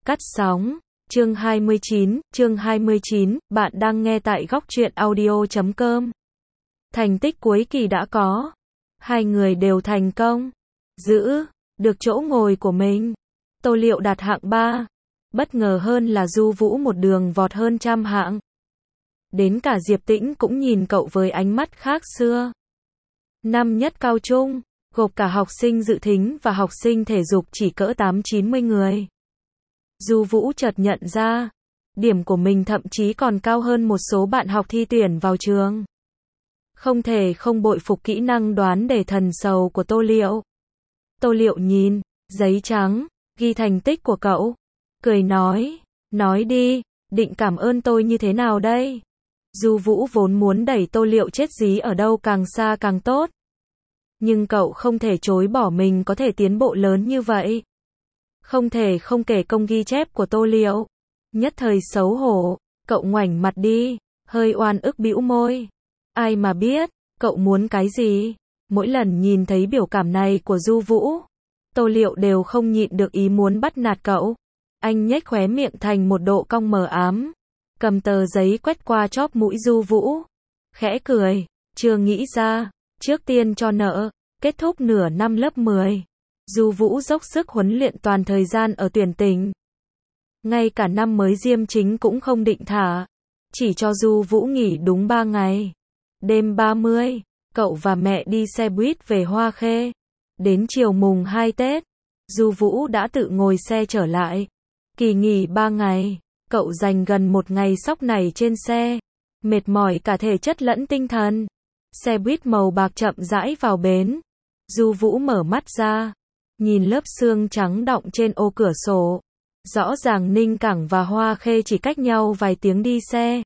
Cắt sóng. Chương 29, bạn đang nghe tại góc truyện audio.com. Thành tích cuối kỳ đã có. Hai người đều thành công. Giữ được chỗ ngồi của mình. Tô Liệu đạt hạng 3. Bất ngờ hơn là Du Vũ một đường vọt hơn trăm hạng. Đến cả Diệp Tĩnh cũng nhìn cậu với ánh mắt khác xưa. Năm nhất cao trung, gộp cả học sinh dự thính và học sinh thể dục chỉ cỡ 8-90 người. Du Vũ chợt nhận ra, điểm của mình thậm chí còn cao hơn một số bạn học thi tuyển vào trường. Không thể không bội phục kỹ năng đoán đề thần sầu của Tô Liệu. Tô Liệu nhìn giấy trắng, ghi thành tích của cậu, cười nói đi, định cảm ơn tôi như thế nào đây? Du Vũ vốn muốn đẩy Tô Liệu chết dí ở đâu càng xa càng tốt. Nhưng cậu không thể chối bỏ mình có thể tiến bộ lớn như vậy. Không thể không kể công ghi chép của Tô Liệu. Nhất thời xấu hổ, cậu ngoảnh mặt đi, hơi oan ức bĩu môi. Ai mà biết, cậu muốn cái gì? Mỗi lần nhìn thấy biểu cảm này của Du Vũ, Tô Liệu đều không nhịn được ý muốn bắt nạt cậu. Anh nhếch khóe miệng thành một độ cong mờ ám, cầm tờ giấy quét qua chóp mũi Du Vũ, khẽ cười, chưa nghĩ ra, trước tiên cho nợ, kết thúc nửa năm lớp 10. Du Vũ dốc sức huấn luyện toàn thời gian ở tuyển tỉnh. Ngay cả năm mới Diêm Chính cũng không định thả, chỉ cho Du Vũ nghỉ đúng 3 ngày. Đêm 30, cậu và mẹ đi xe buýt về Hoa Khê. Đến chiều mùng 2 Tết, Du Vũ đã tự ngồi xe trở lại. Kỳ nghỉ 3 ngày, cậu dành gần 1 ngày sóc này trên xe, mệt mỏi cả thể chất lẫn tinh thần. Xe buýt màu bạc chậm rãi vào bến. Du Vũ mở mắt ra, nhìn lớp sương trắng đọng trên ô cửa sổ. Rõ ràng Ninh Cảng và Hoa Khê chỉ cách nhau vài tiếng đi xe.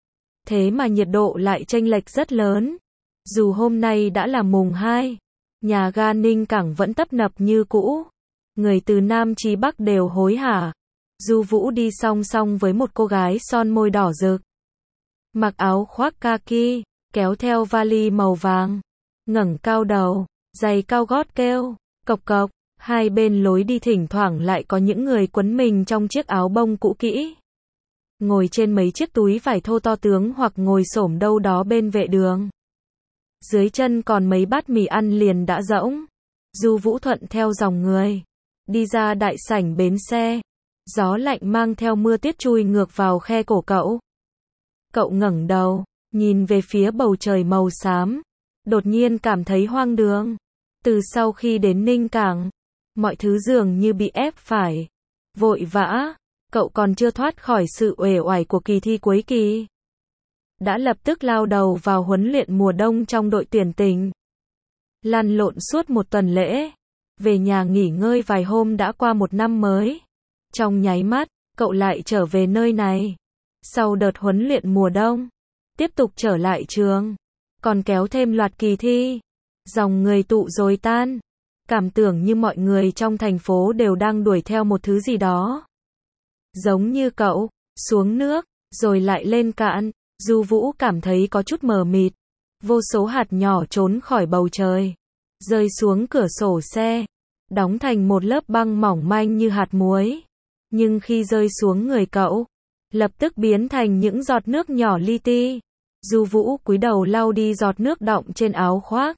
Thế mà nhiệt độ lại chênh lệch rất lớn. Dù hôm nay đã là mùng 2, nhà ga Ninh Cảng vẫn tấp nập như cũ. Người từ Nam chí Bắc đều hối hả. Du Vũ đi song song với một cô gái son môi đỏ rực, mặc áo khoác kaki, kéo theo vali màu vàng, ngẩng cao đầu, giày cao gót kêu cộc cộc. Hai bên lối đi thỉnh thoảng lại có những người quấn mình trong chiếc áo bông cũ kỹ, ngồi trên mấy chiếc túi vải thô to tướng hoặc ngồi xổm đâu đó bên vệ đường. Dưới chân còn mấy bát mì ăn liền đã rỗng. Du Vũ thuận theo dòng người, đi ra đại sảnh bến xe. Gió lạnh mang theo mưa tuyết chui ngược vào khe cổ cậu. Cậu ngẩng đầu, nhìn về phía bầu trời màu xám, đột nhiên cảm thấy hoang đường. Từ sau khi đến Ninh Cảng, mọi thứ dường như bị ép phải vội vã. Cậu còn chưa thoát khỏi sự uể oải của kỳ thi cuối kỳ, đã lập tức lao đầu vào huấn luyện mùa đông trong đội tuyển tỉnh. Lăn lộn suốt một tuần lễ, về nhà nghỉ ngơi vài hôm đã qua một năm mới. Trong nháy mắt, cậu lại trở về nơi này. Sau đợt huấn luyện mùa đông, tiếp tục trở lại trường, còn kéo thêm loạt kỳ thi. Dòng người tụ rồi tan. Cảm tưởng như mọi người trong thành phố đều đang đuổi theo một thứ gì đó. Giống như cậu, xuống nước, rồi lại lên cạn. Du Vũ cảm thấy có chút mờ mịt. Vô số hạt nhỏ trốn khỏi bầu trời, rơi xuống cửa sổ xe, đóng thành một lớp băng mỏng manh như hạt muối. Nhưng khi rơi xuống người cậu, lập tức biến thành những giọt nước nhỏ li ti. Du Vũ cúi đầu lau đi giọt nước đọng trên áo khoác,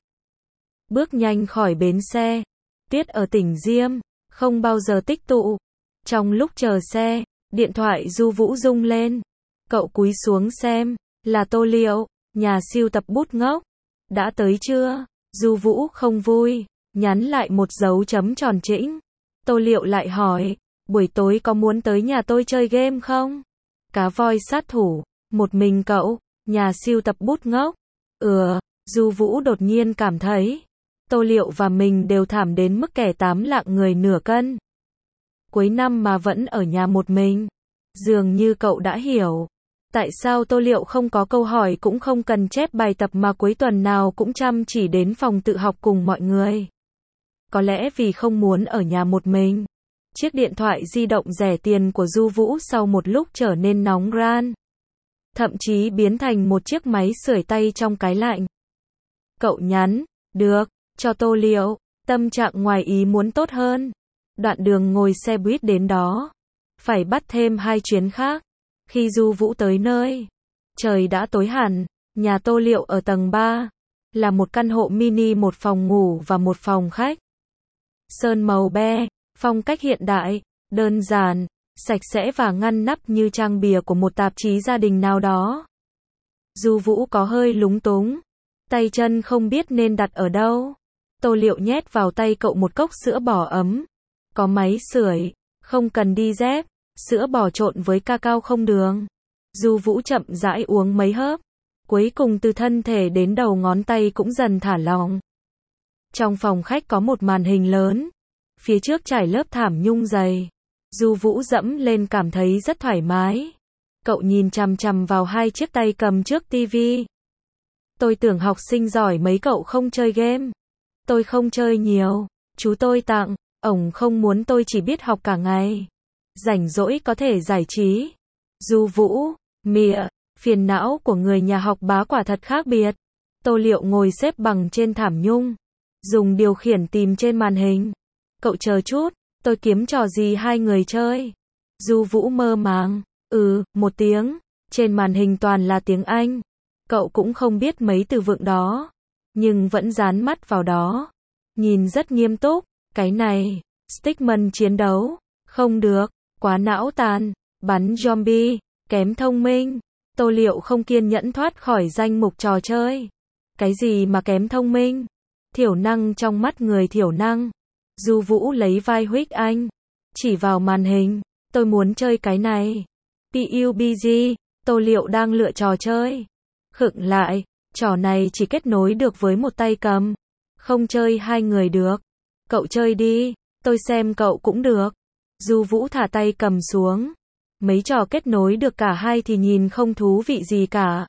bước nhanh khỏi bến xe. Tuyết ở tỉnh Diêm không bao giờ tích tụ. Trong lúc chờ xe, điện thoại Du Vũ rung lên. Cậu cúi xuống xem, là Tô Liệu, nhà sưu tập bút ngốc. Đã tới chưa? Du Vũ không vui, nhắn lại một dấu chấm tròn chỉnh. Tô Liệu lại hỏi, buổi tối có muốn tới nhà tôi chơi game không? Cá voi sát thủ, một mình cậu, nhà sưu tập bút ngốc. Du Vũ đột nhiên cảm thấy, Tô Liệu và mình đều thảm đến mức kẻ 8 lạng người nửa cân. Cuối năm mà vẫn ở nhà một mình. Dường như cậu đã hiểu tại sao Tô Liệu không có câu hỏi cũng không cần chép bài tập mà cuối tuần nào cũng chăm chỉ đến phòng tự học cùng mọi người. Có lẽ vì không muốn ở nhà một mình. Chiếc điện thoại di động rẻ tiền của Du Vũ sau một lúc trở nên nóng ran, thậm chí biến thành một chiếc máy sưởi tay trong cái lạnh. Cậu nhắn, được, cho Tô Liệu, tâm trạng ngoài ý muốn tốt hơn. Đoạn đường ngồi xe buýt đến đó, phải bắt thêm 2 chuyến khác. Khi Du Vũ tới nơi, trời đã tối hẳn. Nhà Tô Liệu ở tầng 3, là một căn hộ mini, một phòng ngủ và một phòng khách. Sơn màu be, phong cách hiện đại, đơn giản, sạch sẽ và ngăn nắp như trang bìa của một tạp chí gia đình nào đó. Du Vũ có hơi lúng túng, tay chân không biết nên đặt ở đâu. Tô Liệu nhét vào tay cậu một cốc sữa bò ấm. Có máy sưởi, không cần đi dép, sữa bò trộn với cacao không đường. Du Vũ chậm rãi uống mấy hớp, cuối cùng từ thân thể đến đầu ngón tay cũng dần thả lỏng. Trong phòng khách có một màn hình lớn, phía trước trải lớp thảm nhung dày. Du Vũ dẫm lên cảm thấy rất thoải mái. Cậu nhìn chằm chằm vào 2 chiếc tay cầm trước tivi. Tôi tưởng học sinh giỏi mấy cậu không chơi game. Tôi không chơi nhiều, chú tôi tặng, ổng không muốn tôi chỉ biết học cả ngày. Rảnh rỗi có thể giải trí. Du Vũ, mịa, phiền não của người nhà học bá quả thật khác biệt. Tô Liệu ngồi xếp bằng trên thảm nhung, dùng điều khiển tìm trên màn hình. Cậu chờ chút, tôi kiếm trò gì hai người chơi? Du Vũ mơ màng, một tiếng, trên màn hình toàn là tiếng Anh. Cậu cũng không biết mấy từ vựng đó, nhưng vẫn dán mắt vào đó. Nhìn rất nghiêm túc, cái này, Stickman chiến đấu, không được, quá não tàn, bắn zombie, kém thông minh. Tô Liệu không kiên nhẫn thoát khỏi danh mục trò chơi. Cái gì mà kém thông minh? Thiểu năng trong mắt người thiểu năng. Du Vũ lấy vai Huých Anh, chỉ vào màn hình, tôi muốn chơi cái này. PUBG, Tô Liệu đang lựa trò chơi. Khựng lại, trò này chỉ kết nối được với một tay cầm, không chơi hai người được. Cậu chơi đi, tôi xem cậu cũng được. Du Vũ thả tay cầm xuống. Mấy trò kết nối được cả hai thì nhìn không thú vị gì cả.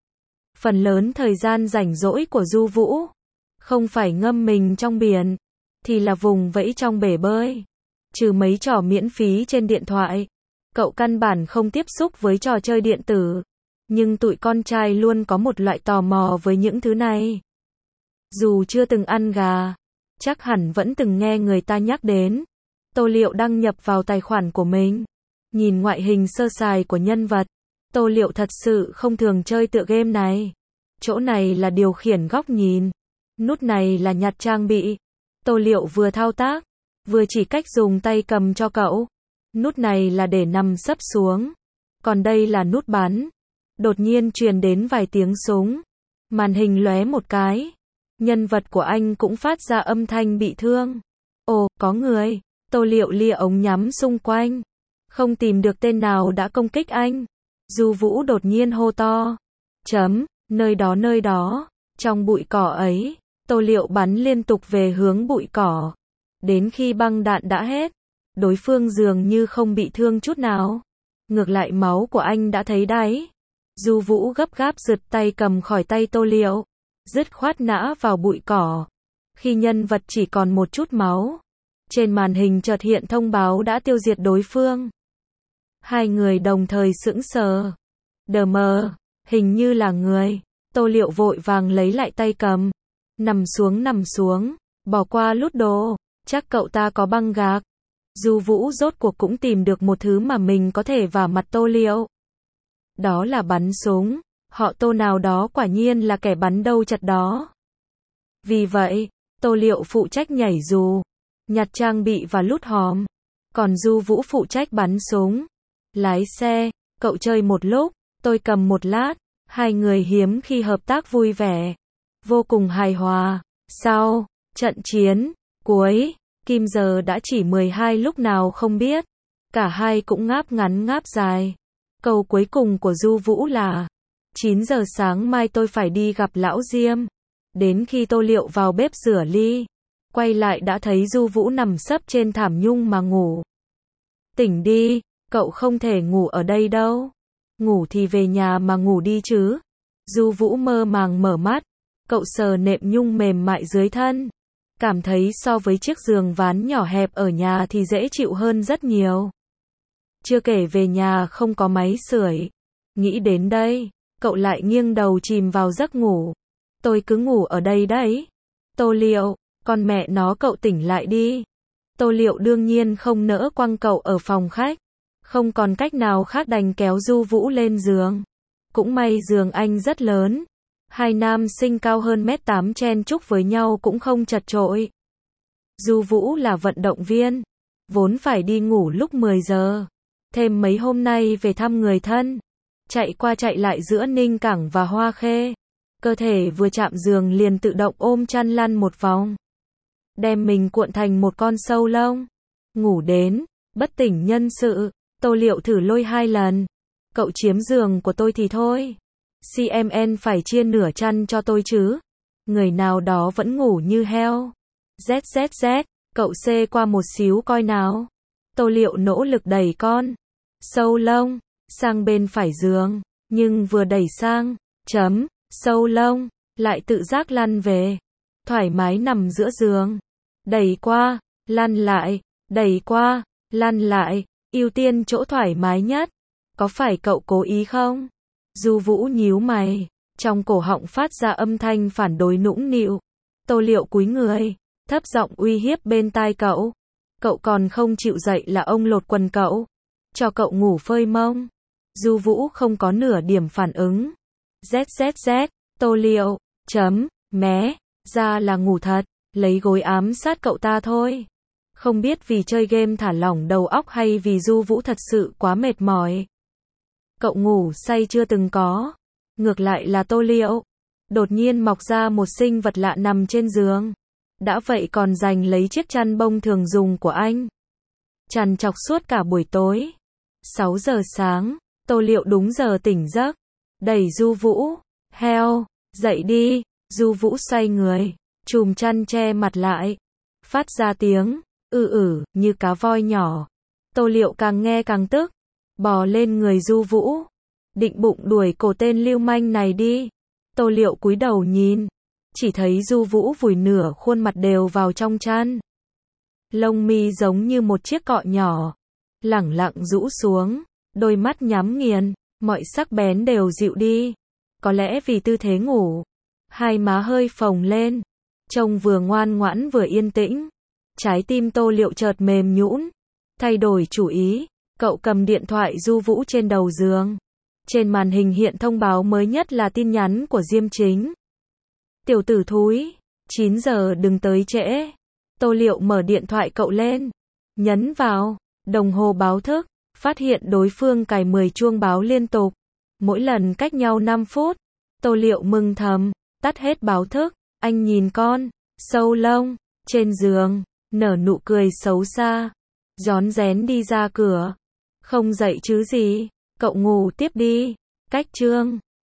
Phần lớn thời gian rảnh rỗi của Du Vũ, không phải ngâm mình trong biển, thì là vùng vẫy trong bể bơi. Trừ mấy trò miễn phí trên điện thoại, cậu căn bản không tiếp xúc với trò chơi điện tử. Nhưng tụi con trai luôn có một loại tò mò với những thứ này. Dù chưa từng ăn gà, chắc hẳn vẫn từng nghe người ta nhắc đến. Tô Liệu đăng nhập vào tài khoản của mình. Nhìn ngoại hình sơ sài của nhân vật, Tô Liệu thật sự không thường chơi tựa game này. Chỗ này là điều khiển góc nhìn, nút này là nhặt trang bị. Tô Liệu vừa thao tác, vừa chỉ cách dùng tay cầm cho cậu. Nút này là để nằm sấp xuống, còn đây là nút bắn. Đột nhiên truyền đến vài tiếng súng. Màn hình lóe một cái. Nhân vật của anh cũng phát ra âm thanh bị thương. Ồ, có người. Tô Liệu lia ống nhắm xung quanh. Không tìm được tên nào đã công kích anh. Du Vũ đột nhiên hô to. Nơi đó. Trong bụi cỏ ấy, Tô Liệu bắn liên tục về hướng bụi cỏ. Đến khi băng đạn đã hết, đối phương dường như không bị thương chút nào. Ngược lại máu của anh đã thấy đáy. Du Vũ gấp gáp giật tay cầm khỏi tay Tô Liệu, dứt khoát ngã vào bụi cỏ. Khi nhân vật chỉ còn một chút máu, trên màn hình chợt hiện thông báo đã tiêu diệt đối phương. Hai người đồng thời sững sờ. Đờ mờ, hình như là người. Tô Liệu vội vàng lấy lại tay cầm. Nằm xuống, bỏ qua lút đồ, chắc cậu ta có băng gạc. Du Vũ rốt cuộc cũng tìm được một thứ mà mình có thể vả mặt Tô Liệu. Đó là bắn súng. Họ Tô nào đó quả nhiên là kẻ bắn đâu chật đó. Vì vậy, Tô Liệu phụ trách nhảy dù, nhặt trang bị và lút hòm. Còn Du Vũ phụ trách bắn súng. Lái xe, cậu chơi một lúc, tôi cầm một lát. Hai người hiếm khi hợp tác vui vẻ, vô cùng hài hòa. Sau trận chiến cuối, kim giờ đã chỉ 12 lúc nào không biết. Cả hai cũng ngáp ngắn ngáp dài. Câu cuối cùng của Du Vũ là 9 giờ sáng mai tôi phải đi gặp lão Diêm. Đến khi Tô Liệu vào bếp rửa ly, quay lại đã thấy Du Vũ nằm sấp trên thảm nhung mà ngủ. Tỉnh đi, cậu không thể ngủ ở đây đâu. Ngủ thì về nhà mà ngủ đi chứ. Du Vũ mơ màng mở mắt, cậu sờ nệm nhung mềm mại dưới thân. Cảm thấy so với chiếc giường ván nhỏ hẹp ở nhà thì dễ chịu hơn rất nhiều. Chưa kể về nhà không có máy sưởi. Nghĩ đến đây, cậu lại nghiêng đầu chìm vào giấc ngủ. Tôi cứ ngủ ở đây đấy. Tô Liệu, con mẹ nó cậu tỉnh lại đi. Tô Liệu đương nhiên không nỡ quăng cậu ở phòng khách. Không còn cách nào khác đành kéo Du Vũ lên giường. Cũng may giường anh rất lớn. Hai nam sinh cao hơn 1m8 chen chúc với nhau cũng không chật chội. Du Vũ là vận động viên, vốn phải đi ngủ lúc 10 giờ. Thêm mấy hôm nay về thăm người thân, chạy qua chạy lại giữa Ninh Cảng và Hoa Khê. Cơ thể vừa chạm giường liền tự động ôm chăn lăn một vòng. Đem mình cuộn thành một con sâu lông. Ngủ đến, bất tỉnh nhân sự, Tô Liệu thử lôi 2 lần. Cậu chiếm giường của tôi thì thôi. CMN phải chia nửa chăn cho tôi chứ. Người nào đó vẫn ngủ như heo. ZZZ, cậu xê qua một xíu coi nào. Tô Liệu nỗ lực đẩy con sâu lông sang bên phải giường, nhưng vừa đẩy sang, sâu lông lại tự giác lăn về. Thoải mái nằm giữa giường. Đẩy qua, lăn lại, đẩy qua, lăn lại, ưu tiên chỗ thoải mái nhất. Có phải cậu cố ý không? Du Vũ nhíu mày, trong cổ họng phát ra âm thanh phản đối nũng nịu. Tô Liệu cúi người, thấp giọng uy hiếp bên tai cậu. Cậu còn không chịu dậy là ông lột quần cậu. Cho cậu ngủ phơi mông. Du Vũ không có nửa điểm phản ứng. ZZZ, Tô Liệu, mé, ra là ngủ thật, lấy gối ám sát cậu ta thôi. Không biết vì chơi game thả lỏng đầu óc hay vì Du Vũ thật sự quá mệt mỏi. Cậu ngủ say chưa từng có. Ngược lại là Tô Liệu. Đột nhiên mọc ra một sinh vật lạ nằm trên giường. Đã vậy còn giành lấy chiếc chăn bông thường dùng của anh. Trằn trọc suốt cả buổi tối. 6 giờ sáng, Tô Liệu đúng giờ tỉnh giấc. Đẩy Du Vũ. Heo, dậy đi. Du Vũ xoay người, chùm chăn che mặt lại. Phát ra tiếng, như cá voi nhỏ. Tô Liệu càng nghe càng tức. Bò lên người Du Vũ. Định bụng đuổi cổ tên lưu manh này đi. Tô Liệu cúi đầu nhìn. Chỉ thấy Du Vũ vùi nửa khuôn mặt đều vào trong chăn. Lông mi giống như một chiếc cọ nhỏ. Lẳng lặng rũ xuống. Đôi mắt nhắm nghiền. Mọi sắc bén đều dịu đi. Có lẽ vì tư thế ngủ. Hai má hơi phồng lên. Trông vừa ngoan ngoãn vừa yên tĩnh. Trái tim Tô Liệu chợt mềm nhũn. Thay đổi chủ ý. Cậu cầm điện thoại Du Vũ trên đầu giường. Trên màn hình hiện thông báo mới nhất là tin nhắn của Diêm Chính. Tiểu tử thúi, 9 giờ đừng tới trễ. Tô Liệu mở điện thoại cậu lên. Nhấn vào đồng hồ báo thức. Phát hiện đối phương cài 10 chuông báo liên tục. Mỗi lần cách nhau 5 phút. Tô Liệu mừng thầm. Tắt hết báo thức. Anh nhìn con sâu lông trên giường, nở nụ cười xấu xa. Rón rén đi ra cửa. Không dậy chứ gì. Cậu ngủ tiếp đi. Cách chương